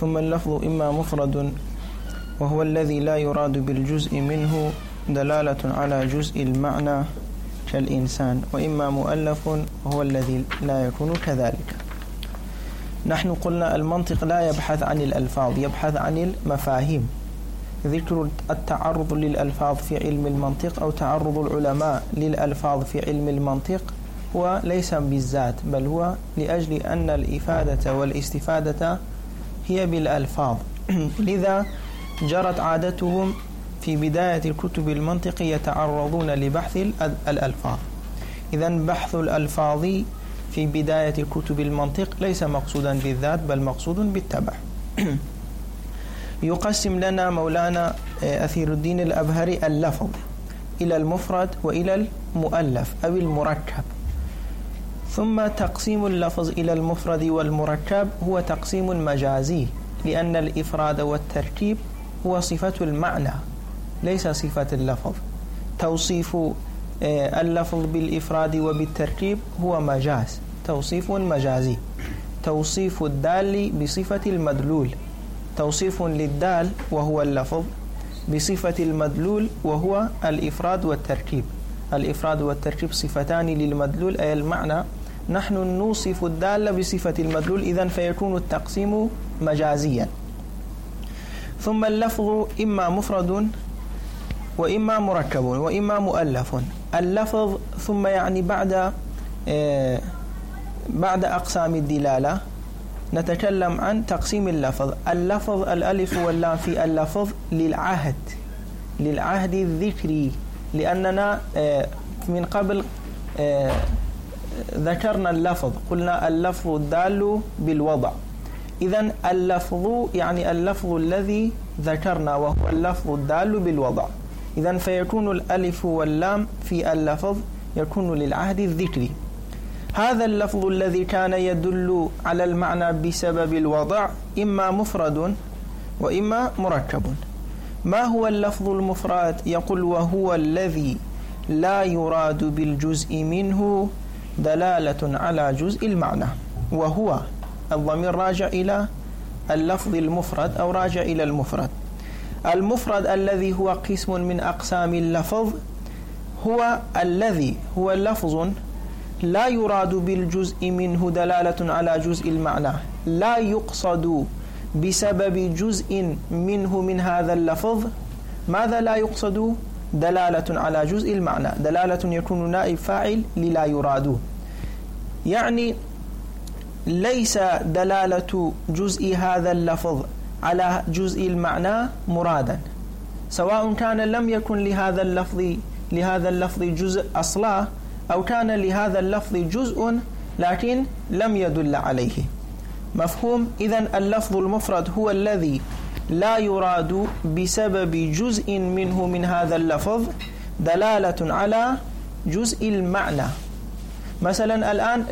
ثم اللفظ إما مفرد وهو الذي لا يراد بالجزء منه دلالة على جزء المعنى كالإنسان، وإما مؤلف وهو الذي لا يكون كذلك. نحن قلنا المنطق لا يبحث عن الألفاظ، يبحث عن المفاهيم. ذكر التعرض للألفاظ في علم المنطق أو تعرض العلماء للألفاظ في علم المنطق هو ليس بالذات، بل هو لأجل أن الإفادة والاستفادة هي بالألفاظ. لذا جرت عادتهم في بداية الكتب المنطق يتعرضون لبحث الألفاظ. إذن بحث الألفاظ في بداية الكتب المنطق ليس مقصودا بالذات بل مقصود بالتبع. يقسم لنا مولانا أثير الدين الأبهري اللفظ إلى المفرد وإلى المؤلف أو المركب. ثم تقسيم اللفظ إلى المفرد والمركب هو تقسيم مجازي، لأن الإفراد والتركيب هو صفة المعنى ليس صفة اللفظ. توصيف اللفظ بالإفراد وبالتركيب هو مجاز، توصيف مجازي. توصيف الدال بصفة المدلول، توصيف للدال وهو اللفظ بصفة المدلول وهو الإفراد والتركيب. الإفراد والتركيب صفتان للمدلول أي المعنى. نحن نوصف الدال بصفة المدلول، إذن فيكون التقسيم مجازيا. ثم اللفظ إما مفرد وإما مركب وإما مؤلف. اللفظ ثم يعني بعد أقسام الدلالة نتكلم عن تقسيم اللفظ. اللفظ الألف واللام في اللفظ للعهد الذكري، لأننا من قبل ذكرنا اللفظ، قلنا اللفظ الدال بالوضع. إذن اللفظ يعني اللفظ الذي ذكرنا وهو اللفظ الدال بالوضع. إذن فيكون الألف واللام في اللفظ يكون للعهد الذكري. هذا اللفظ الذي كان يدل على المعنى بسبب الوضع إما مفرد وإما مركب. ما هو اللفظ المفرد؟ يقول وهو الذي لا يراد بالجزء منه دلالة على جزء المعنى. وهو الضمير راجع إلى اللفظ المفرد أو راجع إلى المفرد. المفرد الذي هو قسم من أقسام اللفظ هو الذي هو لفظ لا يراد بالجزء منه دلالة على جزء المعنى، لا يقصد بسبب جزء منه من هذا اللفظ. ماذا لا يقصد؟ دلالة على جزء المعنى، دلالة يكون نائب فاعل للا يراد. يعني ليس دلالة جزء هذا اللفظ على جزء المعنى مرادا، سواء كان لم يكن لهذا اللفظ جزء أصلا أو كان لهذا اللفظ جزء لكن لم يدل عليه. مفهوم؟ إذن اللفظ المفرد هو الذي لا يراد بسبب جزء منه من هذا اللفظ دلالة على جزء المعنى. مثلا الآن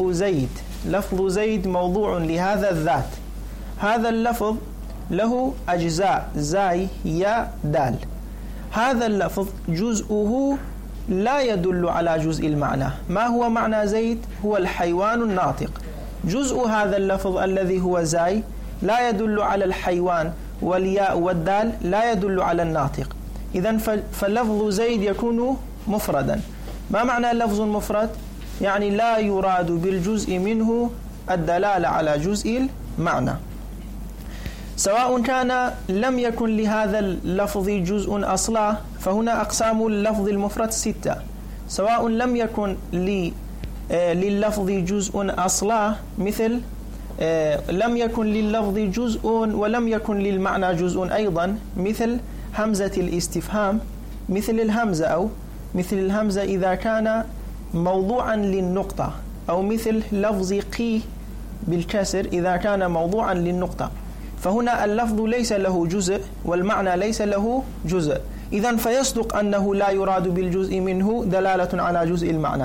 لفظ زيد موضوع لهذا الذات. هذا اللفظ له أجزاء زاي يا دال. هذا اللفظ جزءه لا يدل على جزء المعنى. ما هو معنى زيد؟ هو الحيوان الناطق. جزء هذا اللفظ الذي هو زاي لا يدل على الحيوان، والياء والدال لا يدل على الناطق. إذن فلفظ زيد يكون مفردا. ما معنى اللفظ المفرد؟ يعني لا يراد بالجزء منه الدلالة على جزء المعنى. سواء كان لم يكن لهذا اللفظ جزء أصلا، فهنا أقسام اللفظ المفرد 6. سواء لم يكن لللفظ جزء أصلا، مثل لم يكن لللفظ جزء ولم يكن للمعنى جزء أيضا، مثل همزة الاستفهام، مثل الهمزة أو مثل الهمزة إذا كان موضوعا للنقطة، أو مثل لفظ قي بالكسر إذا كان موضوعا للنقطة. فهنا اللفظ ليس له جزء والمعنى ليس له جزء. إذن فيصدق أنه لا يراد بالجزء منه دلالة على جزء المعنى،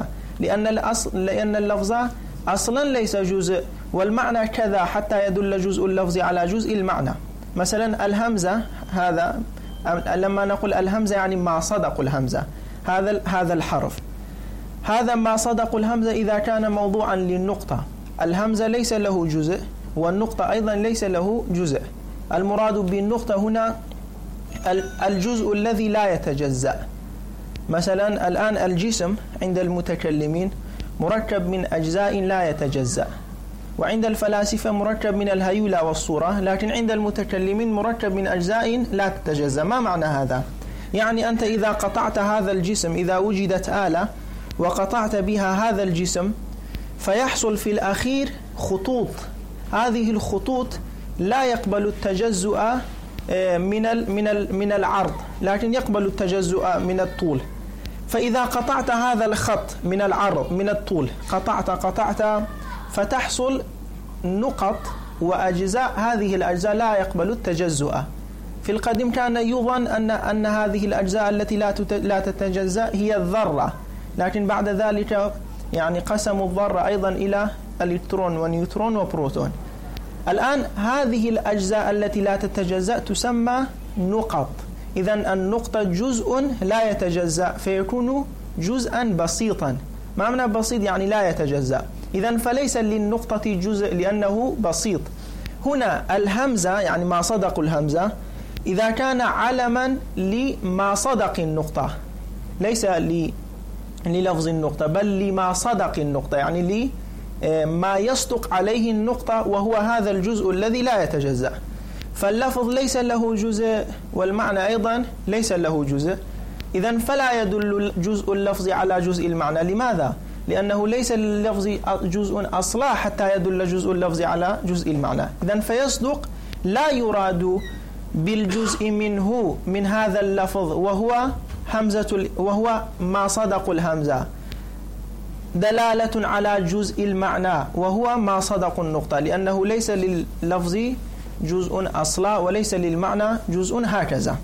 لأن اللفظ أصلا ليس جزء والمعنى كذا حتى يدل جزء اللفظ على جزء المعنى. مثلا الهمزة، هذا لما نقول الهمزة يعني ما صدق الهمزة، هذا الحرف، هذا ما صدق الهمزة إذا كان موضوعا للنقطة. الهمزة ليس له جزء والنقطة أيضا ليس له جزء. المراد بالنقطة هنا الجزء الذي لا يتجزأ. مثلا الآن الجسم عند المتكلمين مركب من أجزاء لا يتجزأ، وعند الفلاسفة مركب من الهيولة والصورة، لكن عند المتكلمين مركب من أجزاء لا تتجزأ. ما معنى هذا؟ يعني أنت إذا قطعت هذا الجسم، إذا وجدت آلة وقطعت بها هذا الجسم، فيحصل في الأخير خطوط. هذه الخطوط لا يقبل التجزؤ من العرض، لكن يقبل التجزؤ من الطول. فإذا قطعت هذا الخط من العرض من الطول، قطعت فتحصل نقط وأجزاء، هذه الأجزاء لا يقبل التجزؤ. في القديم كان يظن أن هذه الأجزاء التي لا تتجزأ هي الذرة، لكن بعد ذلك يعني قسموا الذرة أيضا إلى إلكترون ونيوترون وبروتون. الآن هذه الأجزاء التي لا تتجزأ تسمى نقط. إذن النقطة جزء لا يتجزأ، فيكون جزءا بسيطا. ما معنى بسيط؟ يعني لا يتجزأ. إذن فليس للنقطة جزء لأنه بسيط. هنا الهمزة يعني ما صدق الهمزة إذا كان علما لما صدق النقطة، ليس للفظ النقطة بل لما صدق النقطة، يعني ما يصدق عليه النقطة، وهو هذا الجزء الذي لا يتجزأ. فاللفظ ليس له جزء والمعنى أيضا ليس له جزء. إذن فلا يدل جزء اللفظ على جزء المعنى. لماذا؟ لأنه ليس لللفظ جزء أصلا حتى يدل جزء اللفظ على جزء المعنى. إذن فيصدق لا يراد بالجزء منه من هذا اللفظ وهو ما صدق الهمزة دلالة على جزء المعنى، وهو ما صدق النقطة، لأنه ليس لللفظ جزء أصلا وليس للمعنى جزء هكذا.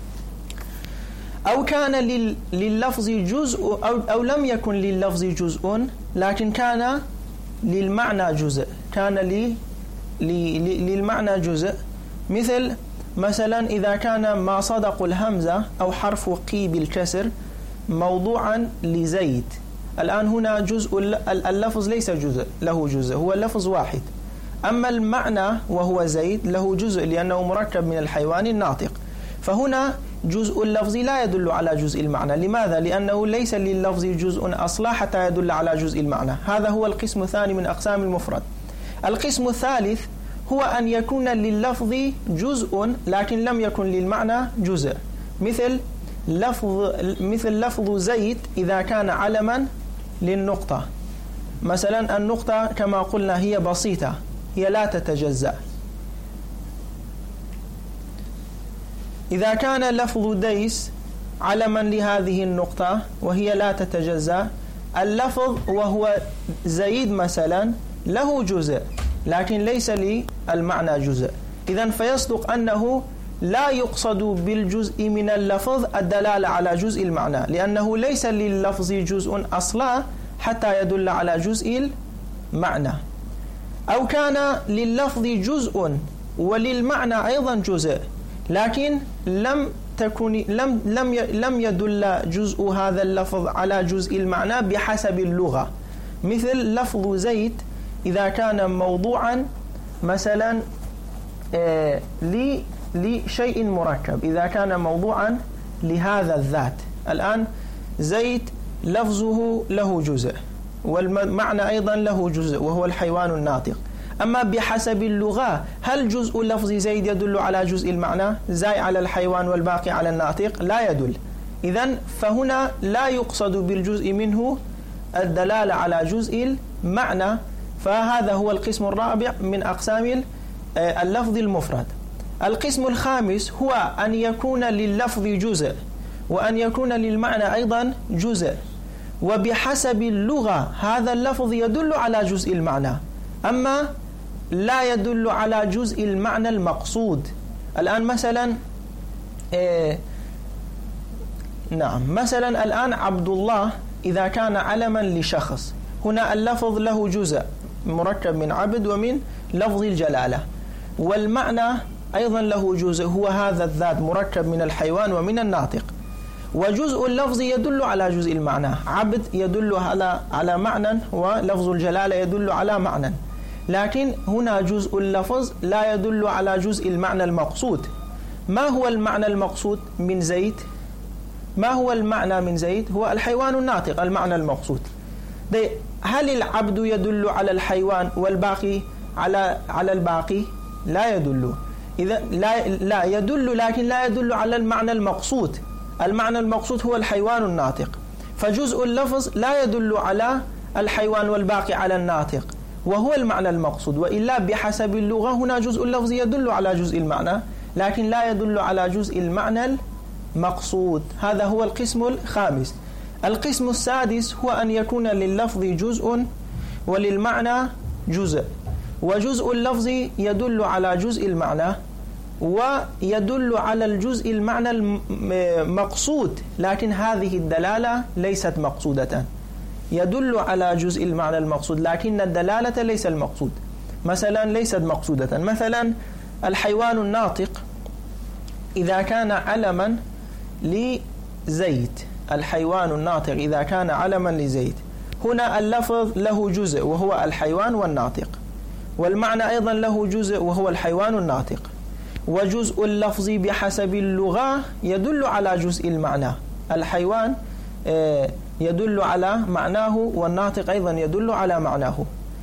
أو كان لللفظ جزء أو لم يكن لللفظ جزء لكن كان للمعنى جزء، كان للمعنى جزء. مثلا إذا كان ما صدق الهمزة أو حرف قي بالكسر موضوعا لزيد، الآن هنا جزء اللفظ ليس جزء له جزء، هو اللفظ واحد. أما المعنى وهو زيد له جزء لأنه مركب من الحيوان الناطق. فهنا جزء اللفظ لا يدل على جزء المعنى. لماذا؟ لأنه ليس لللفظ جزء أصلا حتى يدل على جزء المعنى. هذا هو القسم الثاني من أقسام المفرد. القسم الثالث هو أن يكون لللفظ جزء لكن لم يكن للمعنى جزء. مثل لفظ زيد إذا كان علما للنقطة. مثلا النقطة كما قلنا هي بسيطة، هي لا تتجزأ. إذا كان لفظ ديس علما لهذه النقطة وهي لا تتجزأ، اللفظ وهو زيد مثلا له جزء لكن ليس للمعنى جزء. إذن فيصدق أنه لا يقصد بالجزء من اللفظ الدلالة على جزء المعنى، لأنه ليس لللفظ جزء أصلا حتى يدل على جزء المعنى. أو كان لللفظ جزء وللمعنى أيضا جزء، لكن لم يدل جزء هذا اللفظ على جزء المعنى بحسب اللغة. مثل لفظ زيد إذا كان موضوعا مثلا لشيء مركب، إذا كان موضوعا لهذا الذات. الآن زيد لفظه له جزء والمعنى أيضا له جزء وهو الحيوان الناطق. أما بحسب اللغة هل جزء لفظ زيد يدل على جزء المعنى؟ زاي على الحيوان والباقي على الناطق؟ لا يدل. إذن فهنا لا يقصد بالجزء منه الدلالة على جزء المعنى. فهذا هو القسم الرابع من أقسام اللفظ المفرد. القسم الخامس هو أن يكون لللفظ جزء وأن يكون للمعنى أيضا جزء، وبحسب اللغة هذا اللفظ يدل على جزء المعنى أما لا يدل على جزء المعنى المقصود. الآن مثلا مثلا الآن عبد الله إذا كان علما لشخص، هنا اللفظ له جزء مركب من عبد ومن لفظ الجلالة، والمعنى أيضا له جزء هو هذا الذات مركب من الحيوان ومن الناطق. وجزء اللفظ يدل على جزء المعنى، عبد يدل على معنى ولفظ الجلالة يدل على معنى. لكن هنا جزء اللفظ لا يدل على جزء المعنى المقصود. ما هو المعنى المقصود من زيد؟ ما هو المعنى من زيد؟ هو الحيوان الناطق، المعنى المقصود. هل العبد يدل على الحيوان والباقي على الباقي؟ لا يدل. إذا لا يدل، لكن لا يدل على المعنى المقصود. المعنى المقصود هو الحيوان الناطق، فجزء اللفظ لا يدل على الحيوان والباقي على الناطق، وهو المعنى المقصود. وإلا بحسب اللغة هنا جزء اللفظ يدل على جزء المعنى، لكن لا يدل على جزء المعنى المقصود. هذا هو القسم الخامس. القسم السادس هو أن يكون لللفظ جزء وللمعنى جزء، وجزء اللفظ يدل على جزء المعنى ويدل على الجزء المعنى المقصود، لكن هذه الدلالة ليست مقصودة. يدل على جزء المعنى المقصود لكن الدلالة ليس المقصود. مثلا ليست مقصودة. مثلا الحيوان الناطق إذا كان علما لزيد، الحيوان الناطق إذا كان علما لزيد، هنا اللفظ له جزء وهو الحيوان والناطق، والمعنى أيضا له جزء وهو الحيوان الناطق، وجزء اللفظ بحسب اللغة يدل على جزء المعنى. الحيوان يدل على معناه والناطق أيضا يدل على معناه،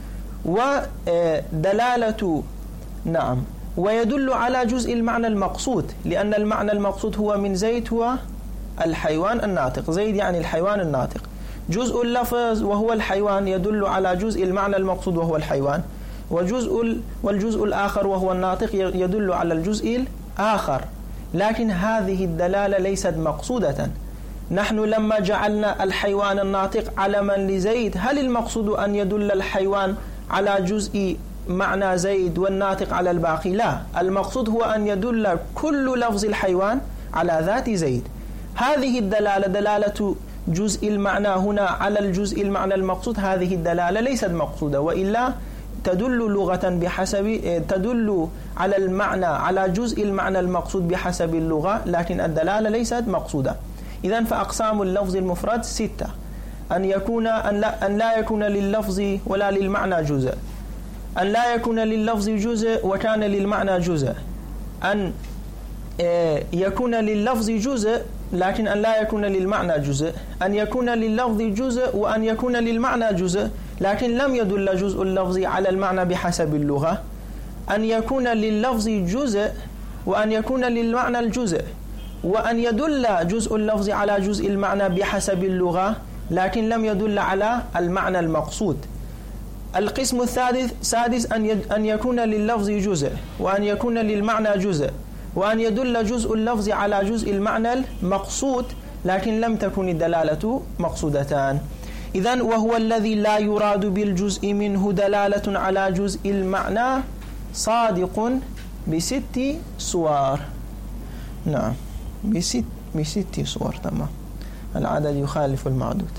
ودلالة نعم ويدل على جزء المعنى المقصود، لأن المعنى المقصود هو من زيد هو الحيوان الناطق. زيد يعني الحيوان الناطق. جزء اللفظ وهو الحيوان يدل على جزء المعنى المقصود وهو الحيوان، والجزء الآخر وهو الناطق يدل على الجزء الآخر، لكن هذه الدلالة ليست مقصودة. نحن لما جعلنا الحيوان الناطق علما لزيد، هل المقصود أن يدل الحيوان على جزء معنى زيد والناطق على الباقي؟ لا، المقصود هو أن يدل كل لفظ الحيوان على ذات زيد. هذه الدلالة دلالة جزء المعنى هنا على الجزء المعنى المقصود، هذه الدلالة ليست مقصودة، وإلا تدل لغة تدل على المعنى على جزء المعنى المقصود بحسب اللغة، لكن الدلالة ليست مقصودة. إذن فأقسام اللفظ المفرد 6: أن لا يكون لللفظ ولا للمعنى جزء، أن لا يكون لللفظ جزء وكان للمعنى جزء، أن يكون لللفظ جزء لكن أن لا يكون للمعنى جزء، أن يكون لللفظ جزء وأن يكون للمعنى جزء لكن لم يدل جزء اللفظ على المعنى بحسب اللغة، أن يكون لللفظ جزء وأن يكون للمعنى الجزء، وأن يدل جزء اللفظ على جزء المعنى بحسب اللغة لكن لم يدل على المعنى المقصود. القسم السادس أن يكون لللفظ جزء وأن يكون للمعنى جزء، وأن يدل جزء اللفظ على جزء المعنى المقصود لكن لم تكن الدلالة مقصودتان. إذن وهو الذي لا يراد بالجزء منه دلالة على جزء المعنى صادق ب6 صور. نعم، ب6 صور. تمام، العدد يخالف المعدود.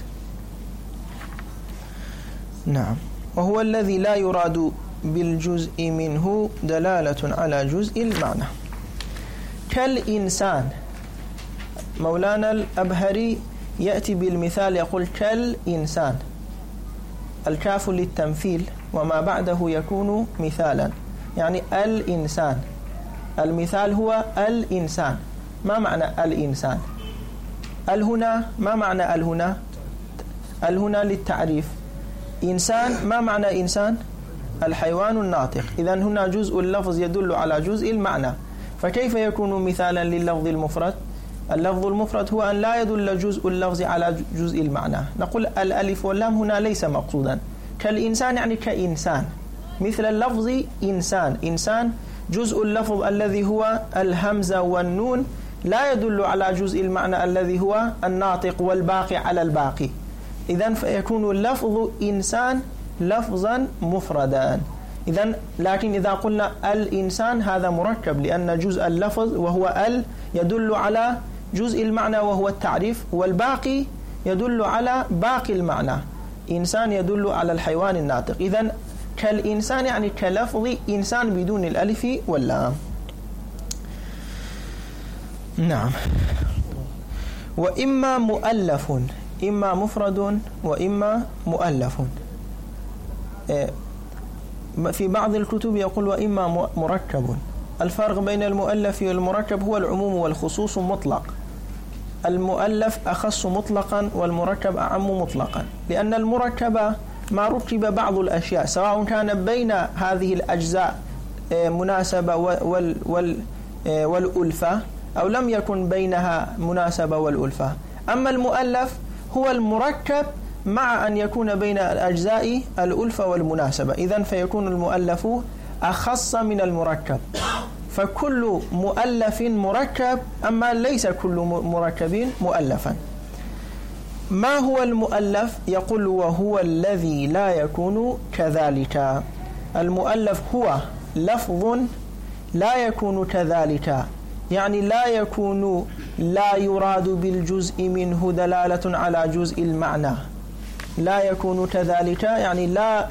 نعم، وهو الذي لا يراد بالجزء منه دلالة على جزء المعنى. كالإنسان، مولانا الأبهري يأتي بالمثال يقول كالإنسان، الكاف للتمثيل وما بعده يكون مثالا، يعني الإنسان. المثال هو الإنسان. ما معنى الإنسان؟ هنا ما معنى هنا؟ هنا للتعريف. إنسان، ما معنى إنسان؟ الحيوان الناطق. إذن هنا جزء اللفظ يدل على جزء المعنى، فكيف يكون مثالا لللفظ المفرد؟ اللفظ المفرد هو أن لا يدل جزء اللفظ على جزء المعنى. نقول الألف واللام هنا ليس مقصودا. كالإنسان يعني كإنسان، مثل اللفظ إنسان. إنسان جزء اللفظ الذي هو الهمزة والنون لا يدل على جزء المعنى الذي هو الناطق والباقي على الباقي. إذن فيكون اللفظ إنسان لفظا مفردا. إذن لكن إذا قلنا الإنسان هذا مركب، لأن جزء اللفظ وهو يدل على جزء المعنى وهو التعريف، والباقي يدل على باقي المعنى. إنسان يدل على الحيوان الناطق. إذن كالإنسان يعني كلفظ إنسان بدون الألف واللام. نعم. وإما مؤلف، إما مفرد وإما مؤلف. في بعض الكتب يقول وإما مركب. الفرق بين المؤلف والمركب هو العموم والخصوص مطلق. المؤلف أخص مطلقا والمركب أعم مطلقا، لأن المركب ما ركب بعض الأشياء سواء كان بين هذه الأجزاء مناسبة والألفة أو لم يكن بينها مناسبة والألفة. أما المؤلف هو المركب مع أن يكون بين الأجزاء الألفة والمناسبة، إذن فيكون المؤلف أخص من المركب. فكل مؤلف مركب، أما ليس كل مركب مؤلفا. ما هو المؤلف؟ يقول وهو الذي لا يكون كذلك. المؤلف هو لفظ لا يكون كذلك، يعني لا يراد بالجزء منه دلالة على جزء المعنى. لا يكون كذلك يعني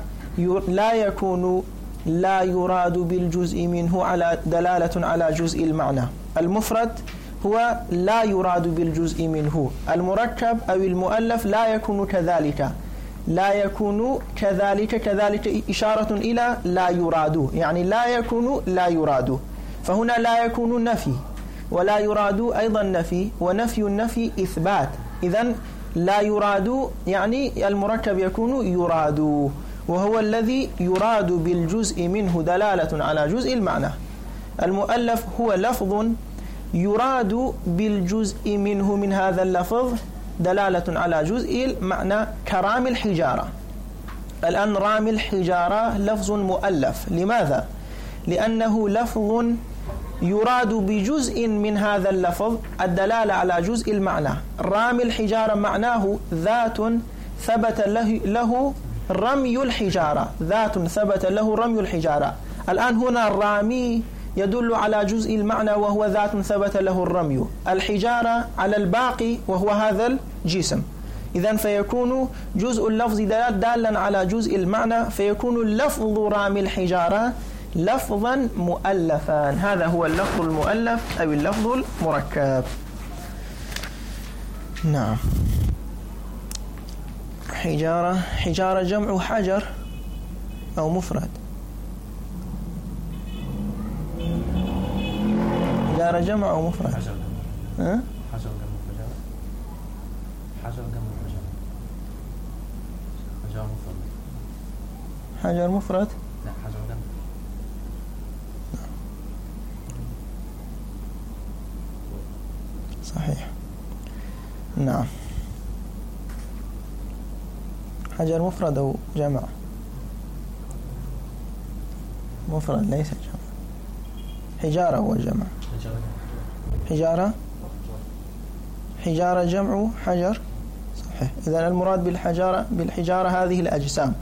لا يراد بالجزء منه على دلالة على جزء المعنى. المفرد هو لا يراد بالجزء منه. المركب أو المؤلف لا يكون كذلك. لا يكون كذلك إشارة إلى لا يراد، يعني لا يكون لا يراد. فهنا لا يكون نفي، ولا يراد أيضا نفي، ونفي النفي إثبات. إذن لا يراد يعني المركب يكون يراد، وهو الذي يراد بالجزء منه دلالة على جزء المعنى. المؤلف هو لفظ يراد بالجزء منه من هذا اللفظ دلالة على جزء المعنى، كرام الحجارة. الآن رام الحجارة لفظ مؤلف. لماذا؟ لأنه لفظ يراد بجزء من هذا اللفظ الدلالة على جزء المعنى. رام الحجارة معناه ذات ثبت له رمي الحجارة، ذات ثبت له رمي الحجارة. الآن هنا الرامي يدل على جزء المعنى وهو ذات ثبت له الرمي، الحجارة على الباقي وهو هذا الجسم. إذن فيكون جزء اللفظ دالا على جزء المعنى، فيكون لفظ رامي الحجارة لفظا مؤلفا. هذا هو اللفظ المؤلف أو اللفظ المركب. نعم. حجارة جمع حجر أو مفرد. حجارة جمع أو مفرد. حجر جمع حجر مفرد. لا حجر جمع. صحيح. نعم. حجر مفرد أو جمع؟ مفرد ليس جمع. حجارة هو جمع. حجارة جمع حجر. صحيح. إذن المراد بالحجارة هذه الأجسام.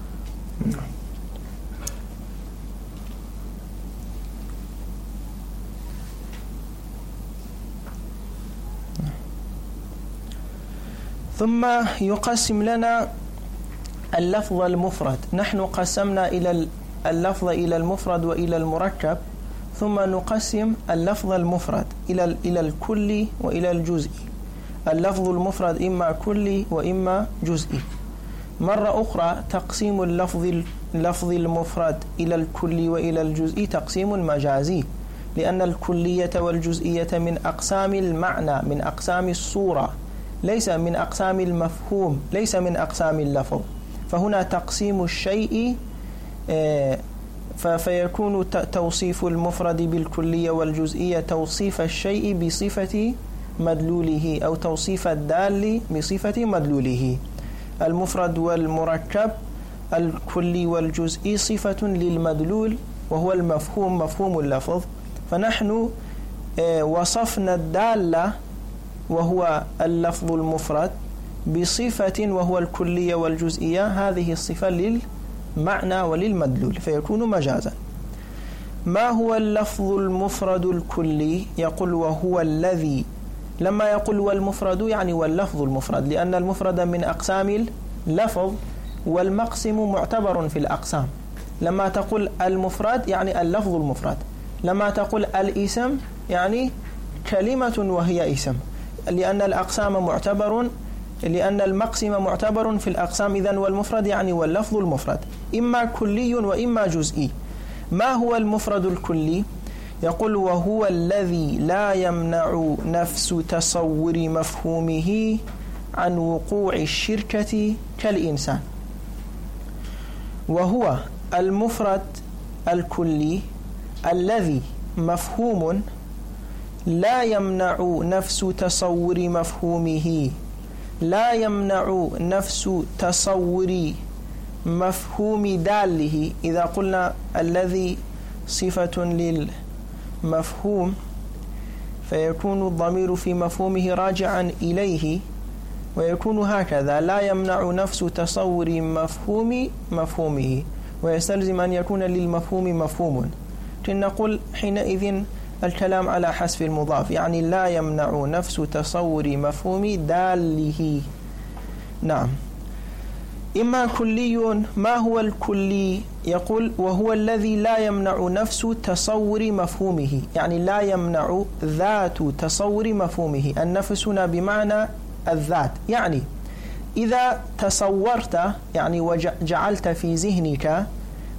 ثم يقسم لنا اللفظ المفرد. نحن قسمنا إلى اللفظ إلى المفرد وإلى المركب، ثم نقسم اللفظ المفرد إلى الكلي وإلى الجزئي. اللفظ المفرد إما كلي وإما جزئي. مرة أخرى تقسيم اللفظ المفرد إلى الكلي وإلى الجزئي تقسيم مجازي، لأن الكلية والجزئية من أقسام المعنى، من أقسام الصورة، ليس من أقسام المفهوم، ليس من أقسام اللفظ. فهنا تقسيم الشيء فيكون توصيف المفرد بالكلية والجزئية توصيف الشيء بصفة مدلوله، أو توصيف الدال بصفة مدلوله. المفرد والمركب الكلي والجزئي صفة للمدلول وهو المفهوم، مفهوم اللفظ. فنحن وصفنا الدالة وهو اللفظ المفرد بصفة وهو الكلية والجزئية، هذه الصفة للمعنى وللمدلول فيكون مجازا. ما هو اللفظ المفرد الكلي؟ يقول وهو الذي، لما يقول والمفرد يعني واللفظ المفرد، لأن المفرد من أقسام اللفظ والمقسم معتبر في الأقسام. لما تقول المفرد يعني اللفظ المفرد، لما تقول الاسم يعني كلمة وهي اسم، لأن الأقسام معتبر لأن المقسم معتبر في الأقسام إذن، والمفرد يعني واللفظ المفرد إما كلي وإما جزئي. ما هو المفرد الكلي؟ يقول وهو الذي لا يمنع نفس تصور مفهومه عن وقوع الشركة كالإنسان. وهو المفرد الكلي الذي مفهوم لا يمنع نفس تصور مفهومه، لا يمنع نفس تصور مفهوم داله. إذا قلنا الذي صفة للمفهوم فيكون الضمير في مفهومه راجعا إليه، ويكون هكذا لا يمنع نفس تصور مفهومه، ويستلزم أن يكون للمفهوم مفهوم. نقول حينئذ الكلام على حذف المضاف، يعني لا يمنع نفس تصور مفهوم داله. نعم. إما كلي. ما هو الكلي؟ يقول وهو الذي لا يمنع نفس تصور مفهومه، يعني لا يمنع ذات تصور مفهومه. النفس هنا بمعنى الذات، يعني إذا تصورت يعني وجعلت في ذهنك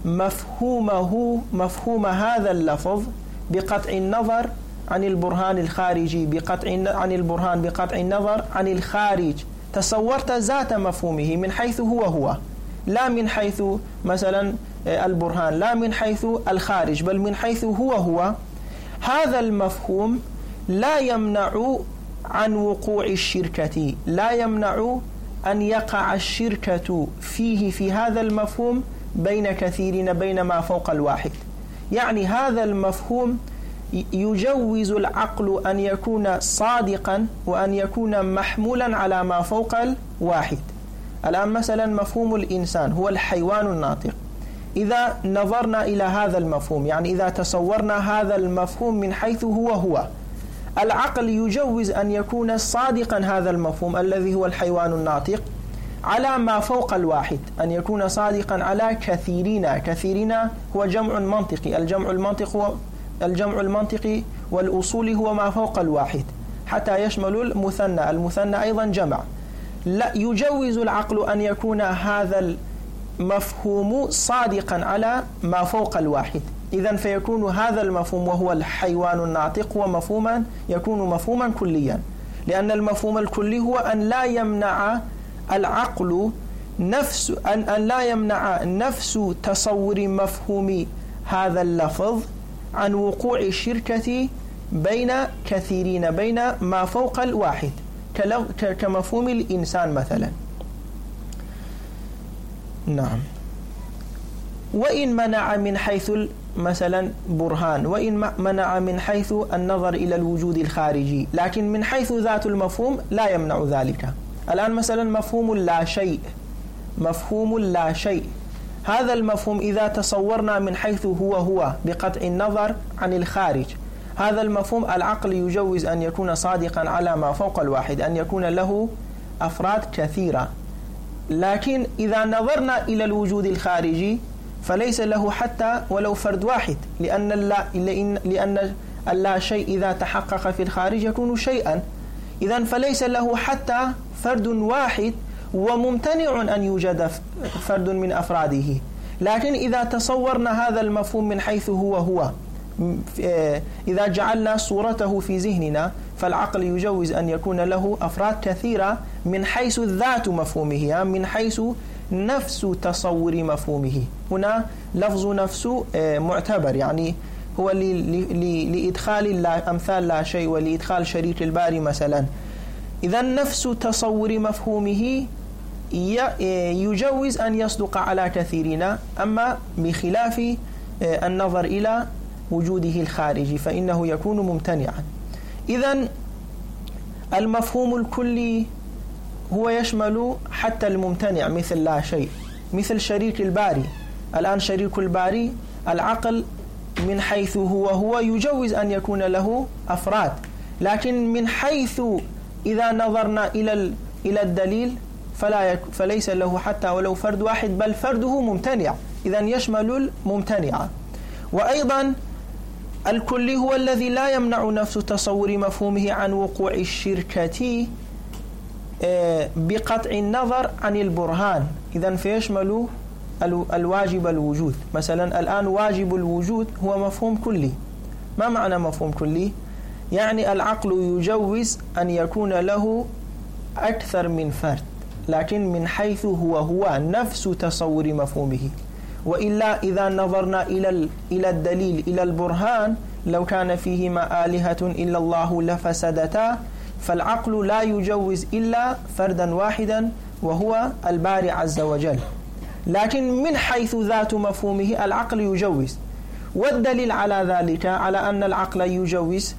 مفهوم هذا اللفظ بقطع النظر عن البرهان الخارجي، بقطع النظر عن الخارج، تصورت ذات مفهومه من حيث هو، لا من حيث مثلا البرهان، لا من حيث الخارج، بل من حيث هو. هذا المفهوم لا يمنع عن وقوع الشركة، لا يمنع أن يقع الشركة فيه في هذا المفهوم بين كثيرين، بين ما فوق الواحد. يعني هذا المفهوم يجوز العقل أن يكون صادقا وأن يكون محمولا على ما فوق الواحد. الآن مثلا مفهوم الإنسان هو الحيوان الناطق، إذا نظرنا إلى هذا المفهوم، يعني إذا تصورنا هذا المفهوم من حيث هو، العقل يجوز أن يكون صادقا هذا المفهوم الذي هو الحيوان الناطق على ما فوق الواحد، أن يكون صادقا على كثيرين هو جمع منطقي. الجمع المنطقي والأصول هو ما فوق الواحد حتى يشمل المثنى أيضا جمع. لا يجوز العقل أن يكون هذا المفهوم صادقا على ما فوق الواحد، إذن فيكون هذا المفهوم وهو الحيوان الناطق ومفهوما يكون مفهوما كليا، لأن المفهوم الكلي هو أن لا يمنع العقل أن لا يمنع نفس تصور مفهوم هذا اللفظ عن وقوع الشركة بين كثيرين، بين ما فوق الواحد، كمفهوم الإنسان مثلا. نعم. وإن منع من حيث مثلا برهان، وإن منع من حيث النظر إلى الوجود الخارجي، لكن من حيث ذات المفهوم لا يمنع ذلك. الآن مثلا مفهوم اللا شيء، هذا المفهوم إذا تصورنا من حيث هو بقطع النظر عن الخارج، هذا المفهوم العقل يجوز أن يكون صادقا على ما فوق الواحد، أن يكون له أفراد كثيرة. لكن إذا نظرنا إلى الوجود الخارجي فليس له حتى ولو فرد واحد، لأن اللا شيء إذا تحقق في الخارج يكون شيئا، إذن فليس له حتى فرد واحد، وممتنع أن يوجد فرد من أفراده. لكن إذا تصورنا هذا المفهوم من حيث هو إذا جعلنا صورته في ذهننا، فالعقل يجوز أن يكون له أفراد كثيرة من حيث ذات مفهومه، من حيث نفس تصور مفهومه. هنا لفظ نفس معتبر، يعني هو لإدخال أمثال لا شيء ولإدخال شريك الباري مثلا. إذا نفس تصور مفهومه يجوز أن يصدق على كثيرين، أما بخلاف النظر إلى وجوده الخارجي فإنه يكون ممتنعا. إذن المفهوم الكلي هو يشمل حتى الممتنع مثل لا شيء، مثل شريك الباري. الآن شريك الباري العقل من حيث هو يجوز أن يكون له أفراد، لكن من حيث إذا نظرنا إلى الدليل فليس له حتى ولو فرد واحد، بل فرده ممتنع، إذن يشمل الممتنع. وأيضا الكلي هو الذي لا يمنع نفس تصور مفهومه عن وقوع الشركة بقطع النظر عن البرهان. إذن فيشمل الواجب الوجود. مثلا الآن واجب الوجود هو مفهوم كلي. ما معنى مفهوم كلي؟ يعني العقل يجوز أن يكون له أكثر من فرد، لكن من حيث هو نفس تصور مفهومه. وإلا إذا نظرنا إلى الدليل إلى البرهان لو كان فيهما آلهة إلا الله لفسدتا، فالعقل لا يجوز إلا فردا واحدا وهو الباري عز وجل، لكن من حيث ذات مفهومه العقل يجوز. والدليل على ذلك على أن العقل يجوز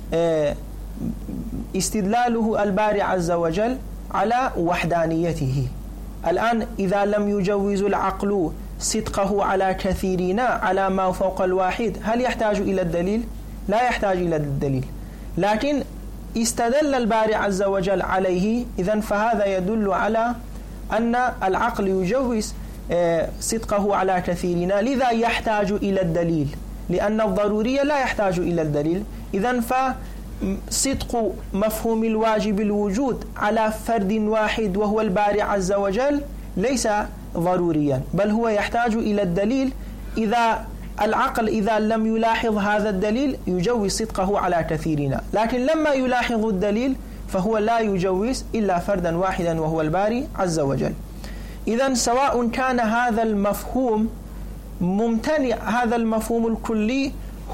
استدلاله الباري عز وجل على وحدانيته. الآن إذا لم يجوز العقل صدقه على كثيرين على ما فوق الواحد، هل يحتاج إلى الدليل؟ لا يحتاج إلى الدليل، لكن استدل الباري عز وجل عليه. إذن فهذا يدل على أن العقل يجوز صدقه على كثيرين، لذا يحتاج إلى الدليل، لأن الضروري لا يحتاج إلى الدليل. إذن فصدق مفهوم الواجب الوجود على فرد واحد وهو الباري عز وجل ليس ضروريا، بل هو يحتاج إلى الدليل. إذا العقل إذا لم يلاحظ هذا الدليل يجوز صدقه على كثيرين، لكن لما يلاحظ الدليل فهو لا يجوز إلا فردا واحدا وهو الباري عز وجل. إذن سواء كان هذا المفهوم ممتنع، هذا المفهوم الكلي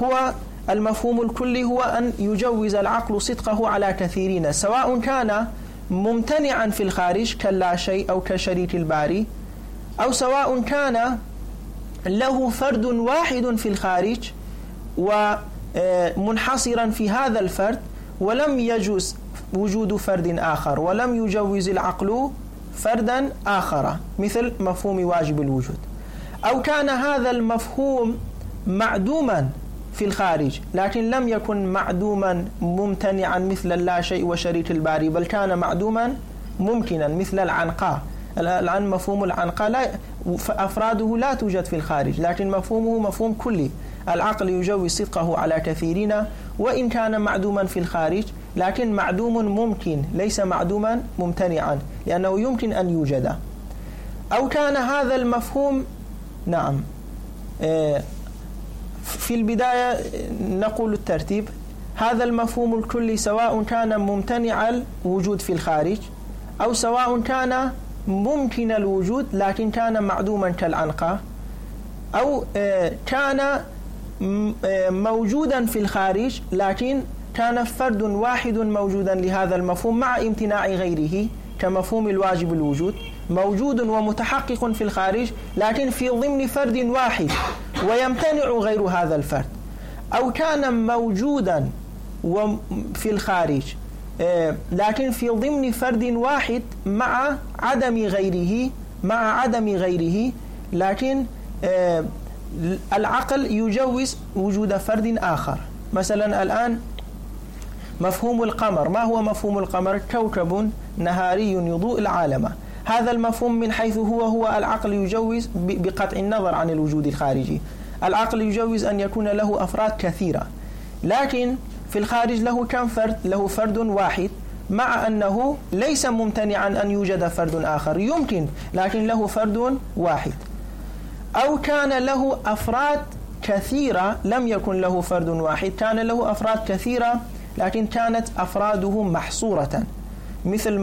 هو أن يجوز العقل صدقه على كثيرين، سواء كان ممتنعا في الخارج كلا شيء أو كشريك الباري، أو سواء كان له فرد واحد في الخارج ومنحصرا في هذا الفرد ولم يجوز وجود فرد آخر، ولم يجوز العقل فردا آخر مثل مفهوم واجب الوجود، أو كان هذا المفهوم معدوما في الخارج لكن لم يكن معدوما ممتنعا مثل اللا شيء وشريك الباري، بل كان معدوما ممكنا مثل العنقاء. الآن مفهوم العنقاء أفراده لا توجد في الخارج، لكن مفهومه مفهوم كلي. العقل يجوز صدقه على كثيرين وإن كان معدوما في الخارج، لكن معدوم ممكن ليس معدوما ممتنعا لأنه يمكن أن يوجد. أو كان هذا المفهوم في البداية نقول الترتيب: هذا المفهوم الكلي سواء كان ممتنع الوجود في الخارج، أو سواء كان ممكن الوجود لكن كان معدوما كالعنقاء، أو كان موجودا في الخارج لكن كان فرد واحد موجودا لهذا المفهوم مع امتناع غيره كمفهوم الواجب الوجود، موجود ومتحقق في الخارج لكن في ضمن فرد واحد ويمتنع غير هذا الفرد. أو كان موجودا في الخارج لكن في ضمن فرد واحد مع عدم غيره، لكن العقل يجوز وجود فرد آخر. مثلا الآن مفهوم القمر، ما هو مفهوم القمر؟ كوكب نهاري يضوء العالم. هذا المفهوم من حيث هو العقل يجوز بقطع النظر عن الوجود الخارجي. العقل يجوز أن يكون له أفراد كثيرة، لكن في الخارج له كم فرد؟ له فرد واحد، مع أنه ليس ممتنعا أن يوجد فرد آخر، يمكن، لكن له فرد واحد. أو كان له أفراد كثيرة، لم يكن له فرد واحد، كان له أفراد كثيرة لكن كانت أفراده محصورة، مثل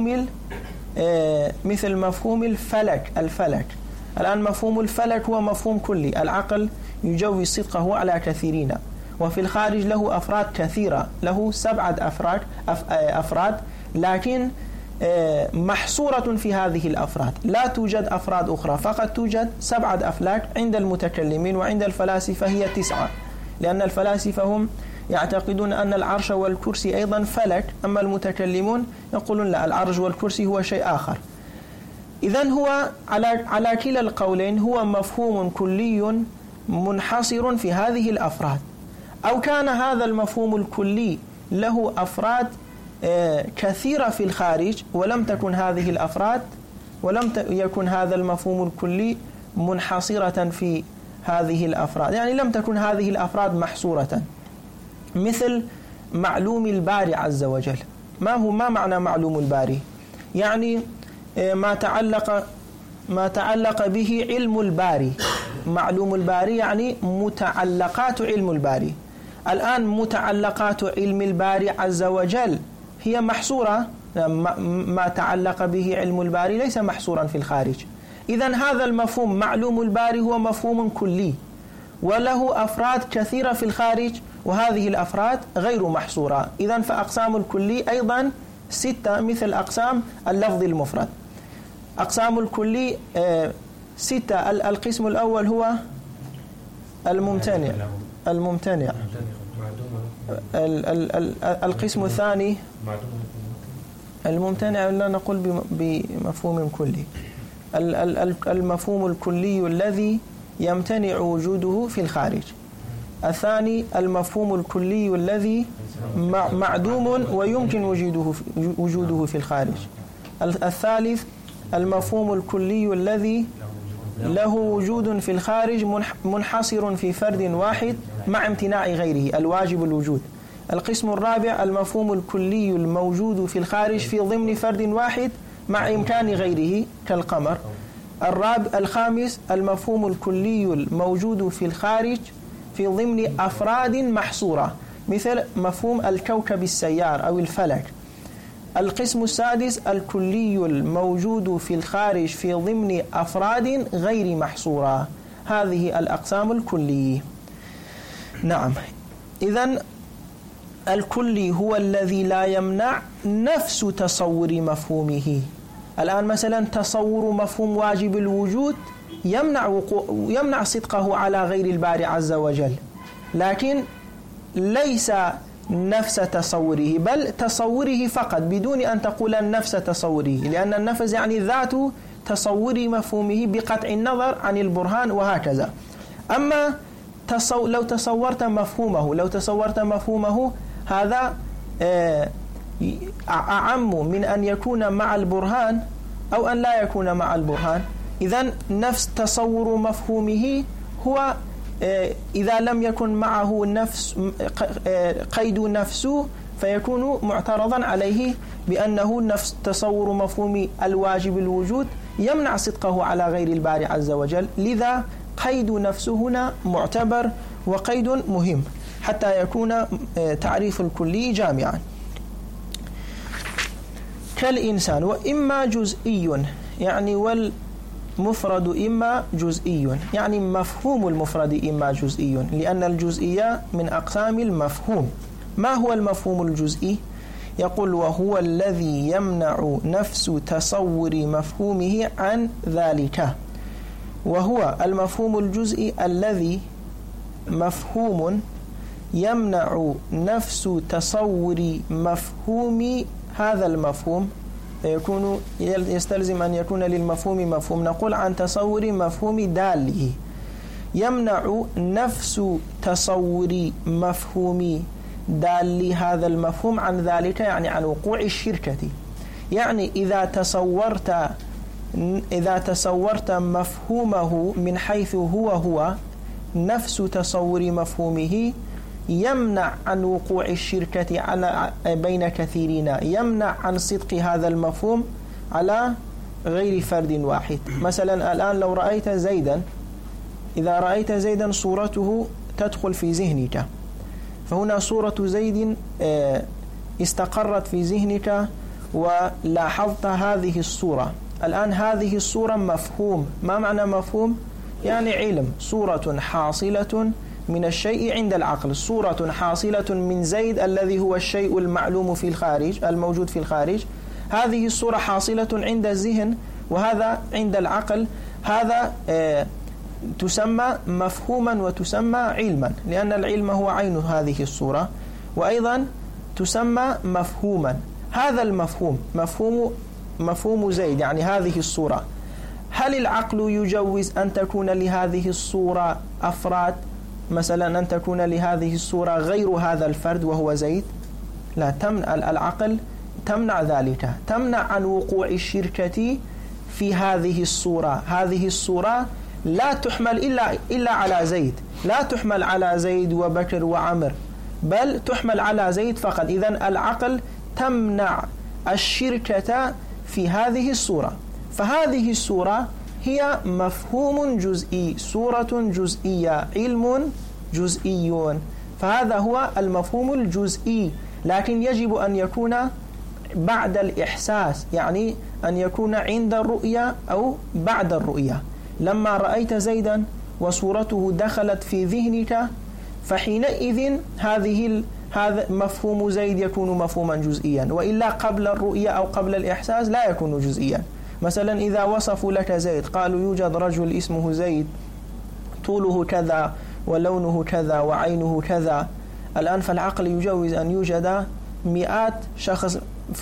مفهوم الفلك. الآن مفهوم الفلك هو مفهوم كلي، العقل يجوز صدقه على كثيرين، وفي الخارج له أفراد كثيرة، له 7 أفراد لكن محصورة في هذه الأفراد، لا توجد أفراد أخرى، فقط توجد 7 أفلاك عند المتكلمين، وعند الفلاسفة هي 9، لأن الفلاسفة هم يعتقدون أن العرش والكرسي أيضا فلك، أما المتكلمون يقولون لا، العرش والكرسي هو شيء آخر. إذن هو على كلا القولين هو مفهوم كلي منحصر في هذه الأفراد. أو كان هذا المفهوم الكلي له أفراد كثيرة في الخارج ولم تكن هذه الأفراد، ولم يكن هذا المفهوم الكلي منحصرة في هذه الأفراد، يعني لم تكن هذه الأفراد محصورة، مثل معلوم الباري عز وجل. ما معنى معلوم الباري؟ يعني ما تعلق به علم الباري. معلوم الباري يعني متعلقات علم الباري. الآن متعلقات علم الباري عز وجل هي محصورة، ما تعلق به علم الباري ليس محصورا في الخارج. إذن هذا المفهوم معلوم الباري هو مفهوم كلي وله أفراد كثيرة في الخارج، وهذه الأفراد غير محصورة. إذن فأقسام الكلي أيضا 6 مثل أقسام اللفظ المفرد. أقسام الكلي 6. القسم الأول هو الممتنع. القسم الثاني الممتنع، لا نقول بمفهوم كلي. المفهوم الكلي الذي يمتنع وجوده في الخارج. الثاني المفهوم الكلي الذي معدوم ويمكن وجوده في الخارج. الثالث المفهوم الكلي الذي له وجود في الخارج منحصر في فرد واحد مع امتناع غيره، الواجب الوجود. القسم الرابع المفهوم الكلي الموجود في الخارج في ضمن فرد واحد مع إمكان غيره كالقمر. الخامس المفهوم الكلي الموجود في الخارج في ضمن أفراد محصورة مثل مفهوم الكوكب السيار أو الفلك. القسم السادس الكلي الموجود في الخارج في ضمن أفراد غير محصورة. هذه الأقسام الكلية. نعم، إذن الكلي هو الذي لا يمنع نفس تصور مفهومه. الآن مثلا تصور مفهوم واجب الوجود يمنع صدقه على غير الباري عز وجل، لكن ليس نفس تصوره، بل تصوره فقط بدون أن تقول نفس تصوره، لأن النفس يعني ذات تصور مفهومه بقطع النظر عن البرهان وهكذا. أما لو تصورت مفهومه هذا أعم من أن يكون مع البرهان أو أن لا يكون مع البرهان. إذن نفس تصور مفهومه هو إذا لم يكن معه نفس قيد نفسه فيكون معترضا عليه بأنه نفس تصور مفهوم الواجب الوجود يمنع صدقه على غير الباري عز وجل. لذا قيد نفسه هنا معتبر وقيد مهم حتى يكون تعريف الكلي جامعا. كالإنسان وإما جزئي، يعني والمفرد إما جزئي، يعني مفهوم المفرد إما جزئي، لأن الجزئية من أقسام المفهوم. ما هو المفهوم الجزئي؟ يقول وهو الذي يمنع نفس تصور مفهومه عن ذلك. وهو المفهوم الجزئي الذي مفهوم يمنع نفس تصور مفهوم هذا المفهوم، يستلزم أن يكون للمفهوم مفهوم. نقول عن تصور مفهوم داله، يمنع نفس تصور مفهوم دال هذا المفهوم عن ذلك، يعني عن وقوع الشركة. يعني إذا تصورت مفهومه من حيث هو نفس تصور مفهومه يمنع عن وقوع الشركة على بين كثيرين، يمنع عن صدق هذا المفهوم على غير فرد واحد. مثلا الآن لو رأيت زيدا، إذا رأيت زيدا صورته تدخل في ذهنك، فهنا صورة زيد استقرت في ذهنك ولاحظت هذه الصورة. الآن هذه الصورة مفهوم. ما معنى مفهوم؟ يعني علم، صورة حاصلة من الشيء عند العقل، صورة حاصلة من زيد الذي هو الشيء المعلوم في الخارج الموجود في الخارج. هذه الصورة حاصلة عند الذهن وهذا عند العقل. هذا تسمى مفهوما وتسمى علما، لأن العلم هو عين هذه الصورة، وأيضا تسمى مفهوما. هذا المفهوم مفهوم زيد، يعني هذه الصورة. هل العقل يجوز أن تكون لهذه الصورة أفراد؟ مثلا أن تكون لهذه الصورة غير هذا الفرد وهو زيد؟ لا، العقل تمنع ذلك، تمنع عن وقوع الشركة في هذه الصورة. هذه الصورة لا تحمل إلا على زيد، لا تحمل على زيد وبكر وعمر، بل تحمل على زيد فقط. إذن العقل تمنع الشركة في هذه الصورة. فهذه الصورة هي مفهوم جزئي، صورة جزئية، علم جزئي، فهذا هو المفهوم الجزئي. لكن يجب أن يكون بعد الإحساس، يعني أن يكون عند الرؤية أو بعد الرؤية. لما رأيت زيدا وصورته دخلت في ذهنك، فحينئذ هذا مفهوم زيد يكون مفهوما جزئيا، وإلا قبل الرؤية أو قبل الإحساس لا يكون جزئيا. مثلا إذا وصفوا لك زيد قالوا يوجد رجل اسمه زيد طوله كذا ولونه كذا وعينه كذا، الآن فالعقل يجوز أن يوجد مئات شخص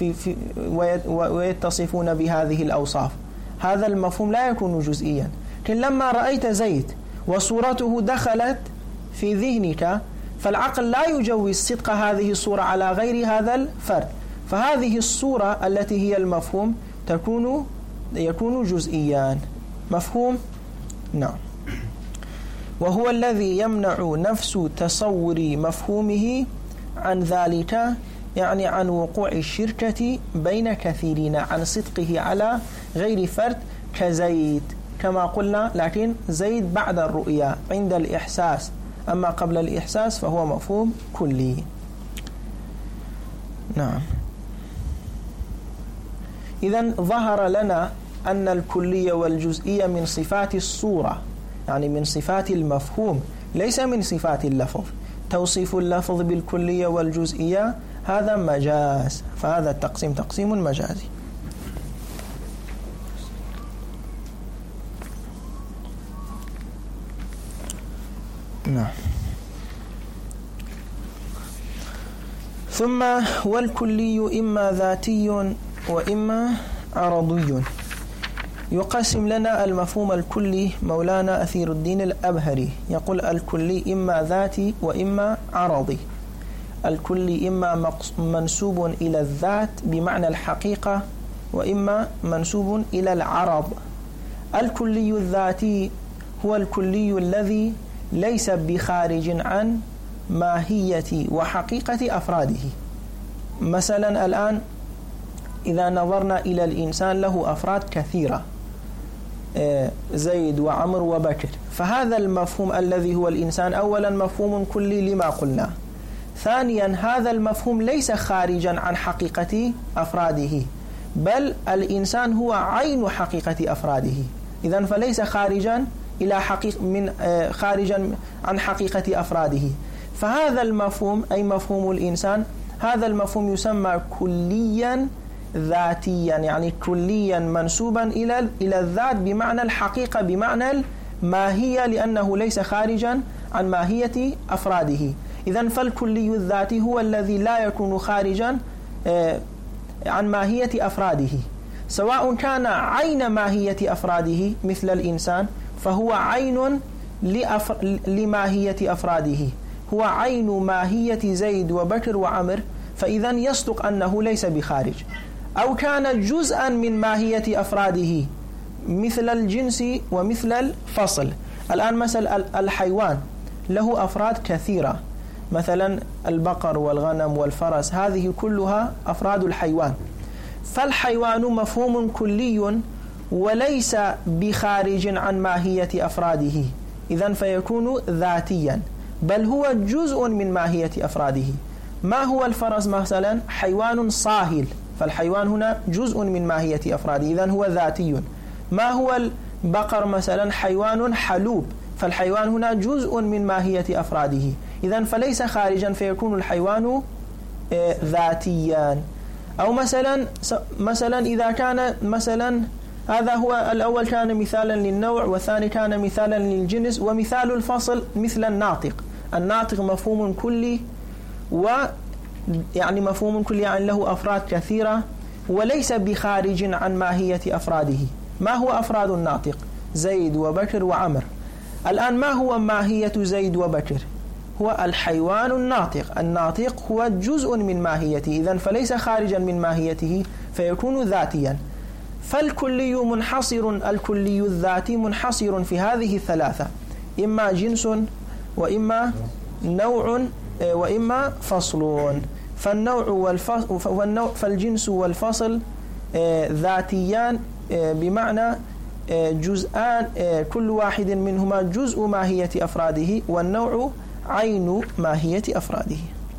ويتصفون بهذه الأوصاف، هذا المفهوم لا يكون جزئيا. لكن لما رأيت زيد وصورته دخلت في ذهنك، فالعقل لا يجوز صدق هذه الصورة على غير هذا الفرد، فهذه الصورة التي هي المفهوم يكون جزئيا. مفهوم؟ نعم. وهو الذي يمنع نفس تصور مفهومه عن ذلك، يعني عن وقوع الشركة بين كثيرين، عن صدقه على غير فرد كزيد كما قلنا، لكن زيد بعد الرؤية عند الإحساس، أما قبل الإحساس فهو مفهوم كلي. نعم. إذن ظهر لنا أن الكلية والجزئية من صفات الصورة، يعني من صفات المفهوم، ليس من صفات اللفظ. توصيف اللفظ بالكلية والجزئية هذا مجاز، فهذا التقسيم تقسيم مجازي. نعم. ثم والكلي إما ذاتي وإما عرضي. يقسم لنا المفهوم الكلي مولانا أثير الدين الأبهري، يقول الكلي إما ذاتي وإما عرضي. الكلي إما منسوب إلى الذات بمعنى الحقيقة، وإما منسوب إلى العرض. الكلي الذاتي هو الكلي الذي ليس بخارج عن ماهية وحقيقة أفراده. مثلا الآن إذا نظرنا إلى الإنسان له أفراد كثيرة، زيد وعمر وبكر، فهذا المفهوم الذي هو الإنسان أولا مفهوم كلي لما قلنا. ثانيا هذا المفهوم ليس خارجا عن حقيقة أفراده، بل الإنسان هو عين حقيقة أفراده، إذن فليس خارجا خارجا عن حقيقة أفراده. فهذا المفهوم أي مفهوم الإنسان، هذا المفهوم يسمى كليا ذاتيا، يعني كليا منسوبا إلى الذات بمعنى الحقيقة، بمعنى الماهية، لأنه ليس خارجا عن ماهية أفراده. إذن فالكلي الذاتي هو الذي لا يكون خارجا عن ماهية أفراده، سواء كان عين ماهية أفراده مثل الإنسان فهو عين لماهية أفراده، هو عين ماهية زيد وبكر وعمر، فإذا يصدق أنه ليس بخارج. أو كان جزءا من ماهية أفراده مثل الجنس ومثل الفصل. الآن مثل الحيوان له أفراد كثيرة، مثلا البقر والغنم والفرس، هذه كلها أفراد الحيوان. فالحيوان مفهوم كلي وليس بخارج عن ماهية أفراده، إذن فيكون ذاتيا، بل هو جزء من ماهية أفراده. ما هو الفرس مثلا؟ حيوان صاهل، فالحيوان هنا جزء من ماهية أفراده، إذن هو ذاتي. ما هو البقر مثلا؟ حيوان حلوب، فالحيوان هنا جزء من ماهية أفراده، إذن فليس خارجا، فيكون الحيوان ذاتيا. أو مثلا إذا كان مثلا، هذا هو الأول كان مثالا للنوع، والثاني كان مثالا للجنس. ومثال الفصل مثل الناطق. الناطق مفهوم كلي، ويعني مفهوم كلي يعني له أفراد كثيرة وليس بخارج عن ماهية أفراده. ما هو أفراد الناطق؟ زيد وبكر وعمر. الآن ما هو ماهية زيد وبكر؟ هو الحيوان الناطق. الناطق هو جزء من ماهيته، إذن فليس خارجا من ماهيته، فيكون ذاتيا. فالكلي منحصر، الكلي الذاتي منحصر في هذه الثلاثة، إما جنس وإما نوع وإما فصل. فالجنس والفصل ذاتيان بمعنى جزءان كل واحد منهما جزء ماهية أفراده، والنوع عين ماهية أفراده.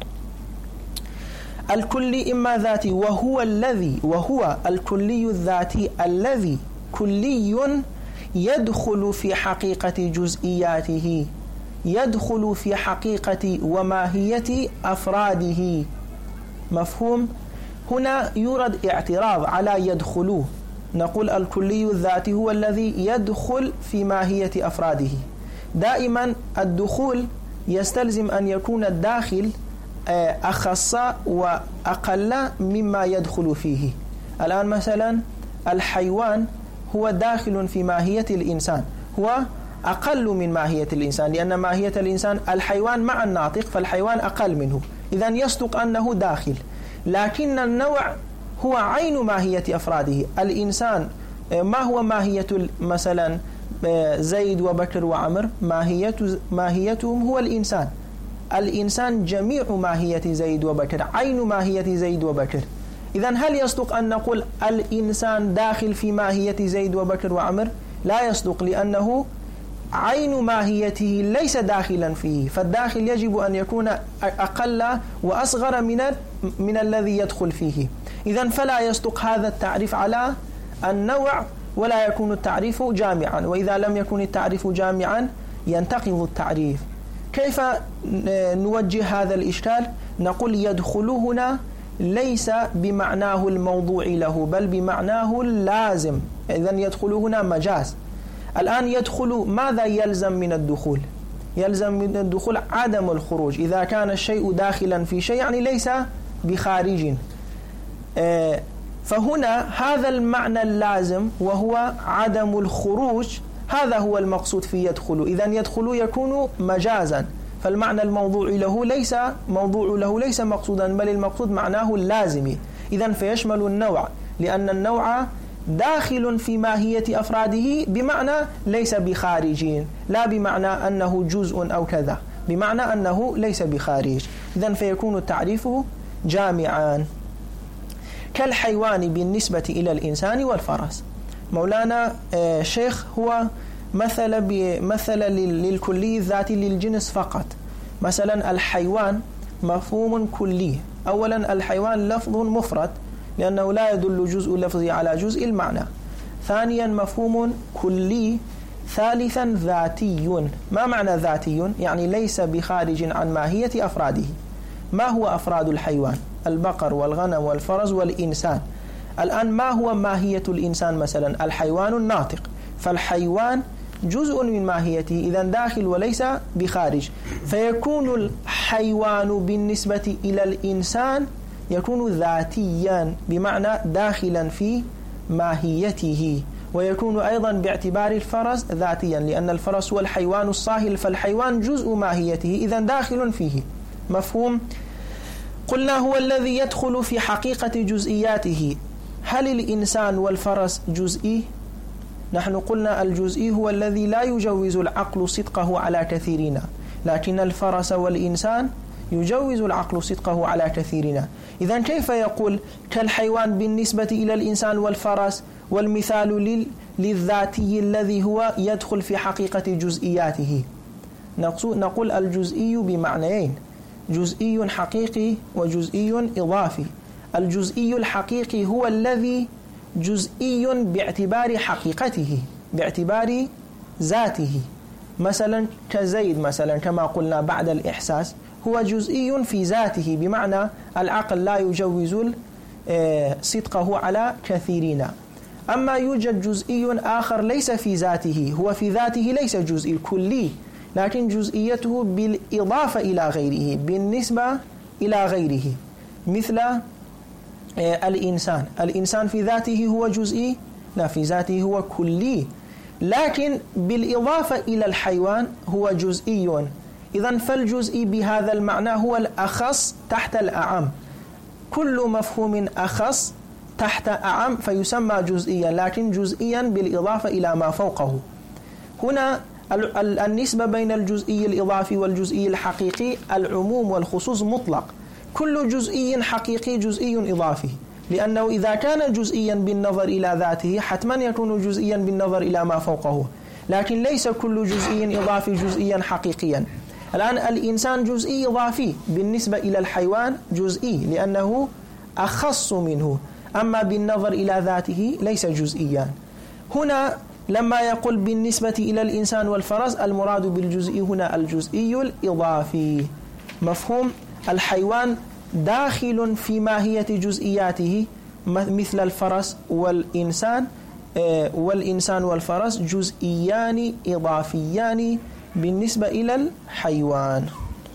الكلي إما ذاتي وهو الكلي الذاتي الذي كلي يدخل في حقيقة جزئياته، يدخل في حقيقة وماهية أفراده. مفهوم؟ هنا يورد اعتراض على يدخلوه. نقول الكلي الذاتي هو الذي يدخل في ماهية أفراده. دائما الدخول يستلزم أن يكون الداخل أخص وأقل مما يدخل فيه. الآن مثلا الحيوان هو داخل في ماهية الإنسان، هو أقل من ماهية الإنسان، لأن ماهية الإنسان الحيوان مع الناطق، فالحيوان أقل منه، إذن يصدق أنه داخل. لكن النوع هو عين ماهية أفراده. الإنسان ما هو ماهية مثلا زيد وبكر وعمر؟ ماهيتهم هو الإنسان. الإنسان جميع ماهية زيد وبكر، عين ماهية زيد وبكر. إذن هل يصدق أن نقول الإنسان داخل في ماهية زيد وبكر وعمر؟ لا يصدق، لأنه عين ماهيته ليس داخلا فيه، فالداخل يجب أن يكون أقل وأصغر من الذي يدخل فيه. إذن فلا يصدق هذا التعريف على النوع، ولا يكون التعريف جامعا. وإذا لم يكن التعريف جامعا ينتقض التعريف. كيف نوجه هذا الإشكال؟ نقول يدخل هنا ليس بمعناه الموضوع له، بل بمعناه اللازم. إذن يدخل هنا مجاز. الآن يدخل، ماذا يلزم من الدخول؟ يلزم من الدخول عدم الخروج. إذا كان الشيء داخلا في شيء يعني ليس بخارج. فهنا هذا المعنى اللازم وهو عدم الخروج، هذا هو المقصود في يدخل. إذن يدخل يكون مجازا، فالمعنى الموضوع له ليس مقصودا، بل المقصود معناه اللازم. إذن فيشمل النوع، لأن النوع داخل في ماهية أفراده بمعنى ليس بخارجين، لا بمعنى أنه جزء أو كذا، بمعنى أنه ليس بخارج. إذن فيكون التعريف جامعا. كالحيوان بالنسبة إلى الإنسان والفرس. مولانا شيخ هو مثل للكلي الذاتي للجنس فقط. مثلا الحيوان مفهوم كلي. أولا الحيوان لفظ مفرد لأنه لا يدل جزء لفظي على جزء المعنى. ثانيا مفهوم كلي. ثالثا ذاتي. ما معنى ذاتي؟ يعني ليس بخارج عن ماهية أفراده. ما هو أفراد الحيوان؟ البقر والغنم والفرس والإنسان. الآن ما هو ماهية الإنسان؟ مثلا الحيوان الناطق، فالحيوان جزء من ماهيته، إذن داخل وليس بخارج. فيكون الحيوان بالنسبة إلى الإنسان يكون ذاتيا، بمعنى داخلا في ماهيته. ويكون أيضا باعتبار الفرس ذاتيا، لأن الفرس هو الحيوان الصاهل، فالحيوان جزء ماهيته، إذن داخل فيه. مفهوم؟ قلنا هو الذي يدخل في حقيقة جزئياته. هل الإنسان والفرس جزئي؟ نحن قلنا الجزئي هو الذي لا يجوز العقل صدقه على كثيرنا، لكن الفرس والإنسان يجوز العقل صدقه على كثيرنا. إذن كيف يقول كالحيوان بالنسبة إلى الإنسان والفرس، والمثال للذاتي الذي هو يدخل في حقيقة جزئياته؟ نقول الجزئي بمعنيين: جزئي حقيقي وجزئي إضافي. الجزئي الحقيقي هو الذي جزئي باعتبار حقيقته، باعتبار ذاته. مثلا كزيد، مثلا كما قلنا بعد الإحساس، هو جزئي في ذاته، بمعنى العقل لا يجوز صدقه على كثيرين. أما يوجد جزئي آخر ليس في ذاته، هو في ذاته ليس جزئي كلي، لكن جزئيته بالإضافة إلى غيره، بالنسبة إلى غيره. مثل الإنسان في ذاته هو جزئي؟ لا، في ذاته هو كلي، لكن بالإضافة إلى الحيوان هو جزئي. إذن فالجزئي بهذا المعنى هو الأخص تحت الأعم. كل مفهوم أخص تحت أعم فيسمى جزئيا، لكن جزئيا بالإضافة إلى ما فوقه. هنا النسبة بين الجزئي الإضافي والجزئي الحقيقي العموم والخصوص مطلق. كل جزئي حقيقي جزئي إضافي. لأنه إذا كان جزئيا بالنظر إلى ذاته حتما يكون جزئيا بالنظر إلى ما فوقه، لكن ليس كل جزئي إضافي جزئيا حقيقيا. الآن الإنسان جزئي إضافي بالنسبة إلى الحيوان جزئي لأنه أخص منه، أما بالنظر إلى ذاته ليس جزئيا. هنا لما يقول بالنسبة إلى الإنسان والفرس المراد بالجزئي هنا الجزئي الإضافي. مفهوم؟ الحيوان داخل في ماهية جزئياته مثل الفرس والإنسان، والإنسان والفرس جزئيان إضافيان بالنسبة إلى الحيوان.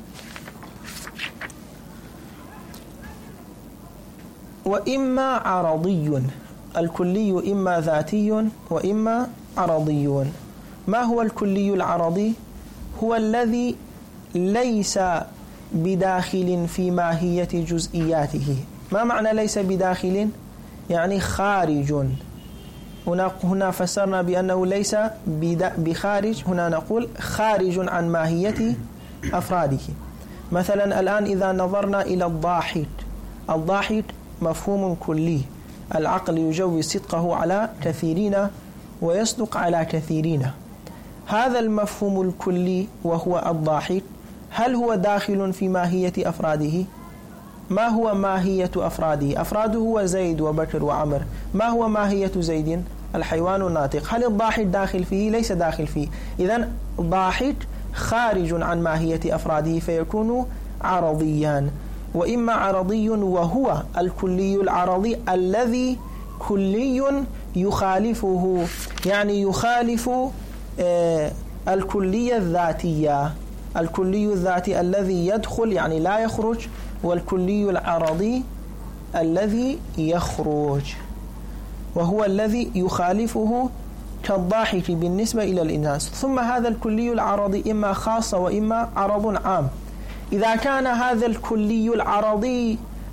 وإما عرضي، الكلي إما ذاتي وإما عرضي. ما هو الكلي العرضي؟ هو الذي ليس بداخل في ماهية جزئياته. ما معنى ليس بداخل؟ يعني خارج. هنا فسرنا بأنه ليس بخارج، هنا نقول خارج عن ماهية أفراده. مثلا الآن إذا نظرنا إلى الضاحك، الضاحك مفهوم كلي، العقل يجوز صدقه على كثيرين ويصدق على كثيرين. هذا المفهوم الكلي وهو الضاحك هل هو داخل في ماهية أفراده؟ ما هو ماهية أفراده؟ أفراده هو زيد وبكر وعمر. ما هو ماهية زيد؟ الحيوان الناطق. هل الضاحك داخل فيه؟ ليس داخل فيه. إذن الضاحك خارج عن ماهية أفراده فيكون عرضيا. وإما عرضي وهو الكلي العرضي الذي كلي يخالفه، يعني يخالف الكلية الذاتية. الكلي الذاتي الذي يدخل يعني لا يخرج، والكلي العرضي الذي يخرج، وهو الذي يخالفه كالضاحك بالنسبة إلى الإنسان. ثم هذا الكلي العرضي إما خاص وإما عرض عام. إذا كان هذا الكلي العرضي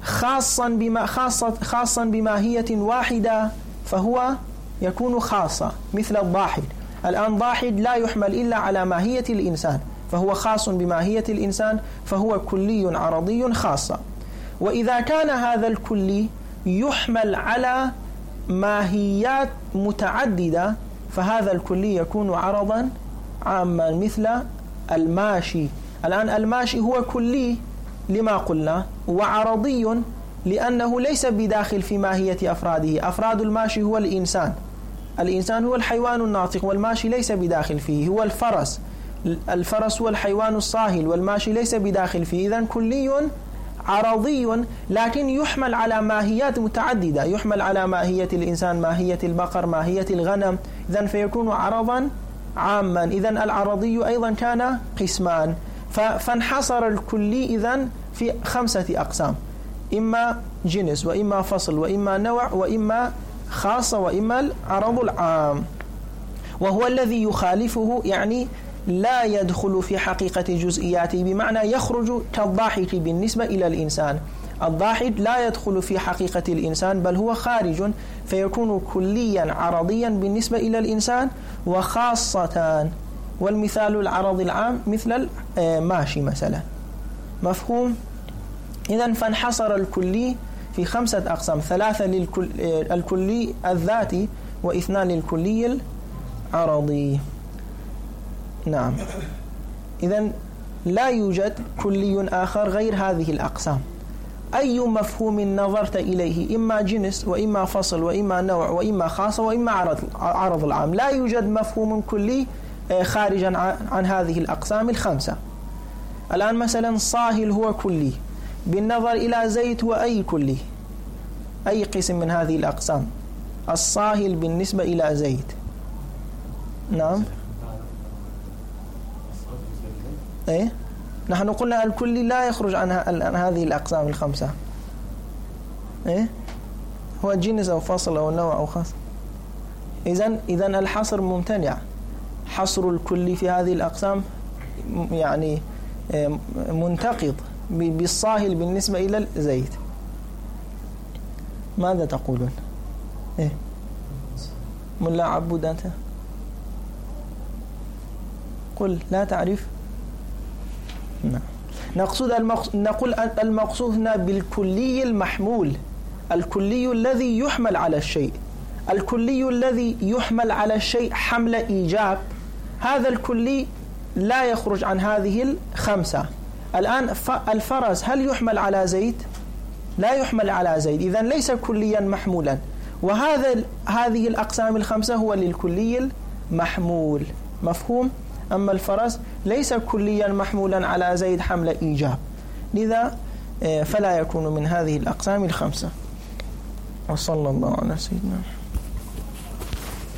خاصا بماهية واحدة فهو يكون خاصة مثل الضاحك. الآن ضاحك لا يحمل إلا على ماهية الإنسان، فهو خاص بماهية الإنسان، فهو كلي عرضي خاصة. وإذا كان هذا الكلي يحمل على ماهيات متعددة فهذا الكلي يكون عرضا عاما مثل الماشي. الآن الماشي هو كلي لما قلنا، وعرضي لأنه ليس بداخل في ماهية أفراده. أفراد الماشي هو الإنسان، الإنسان هو الحيوان الناطق، والماشي ليس بداخل فيه. هو الفرس، الفرس هو الحيوان الصاهل، والماشي ليس بداخل فيه. إذن كلي عرضي لكن يحمل على ماهيات متعددة، يحمل على ماهية الإنسان، ماهية البقر، ماهية الغنم. إذن فيكون عرضا عاما. إذن العرضي أيضا كان قسمان، فانحصر الكلي إذن في 5 أقسام: إما جنس وإما فصل وإما نوع وإما خاصة وإما العرض العام. وهو الذي يخالفه يعني لا يدخل في حقيقة جزئياته، بمعنى يخرج كالضاحك بالنسبة إلى الإنسان. الضاحك لا يدخل في حقيقة الإنسان بل هو خارج، فيكون كليا عرضيا بالنسبة إلى الإنسان وخاصة. والمثال العرض العام مثل الماشي مثلا. مفهوم؟ إذن فانحصر الكلي في 5 أقسام: 3 للكلي الذاتي و2 للكلي العرضي. نعم. إذن لا يوجد كلي آخر غير هذه الأقسام. أي مفهوم نظرت إليه، إما جنس وإما فصل وإما نوع وإما خاصة وإما عرض العام، لا يوجد مفهوم كلي خارجا عن هذه الأقسام ال5. الآن مثلا صاهل هو كلي بالنظر إلى زيت وأي كلي، أي قسم من هذه الأقسام. الصاهل بالنسبة إلى زيت. نعم. إيه؟ نحن قلنا الكلي لا يخرج عن هذه الأقسام ال5. إيه؟ هو جنس أو فصل أو نوع أو خاص. إذن الحصر ممتنع. حصر الكلي في هذه الأقسام يعني منتقض بالصاهل بالنسبة إلى الزيت. ماذا تقولون؟ إيه؟ ملا عبود أنت قل لا تعرف. نقول المقصود هنا بالكلي المحمول الكلي الذي يحمل على الشيء. الكلي الذي يحمل على الشيء حمل إيجاب، هذا الكلي لا يخرج عن هذه الخمسة. الآن الفرس هل يحمل على زيد؟ لا يحمل على زيد، إذن ليس كليا محمولا. هذه الأقسام الخمسة هو للكلي المحمول، مفهوم؟ أما الفرس ليس كليا محمولا على زيد حمل إيجاب، لذا فلا يكون من هذه الأقسام الخمسة. وصلى الله على سيدنا محمد.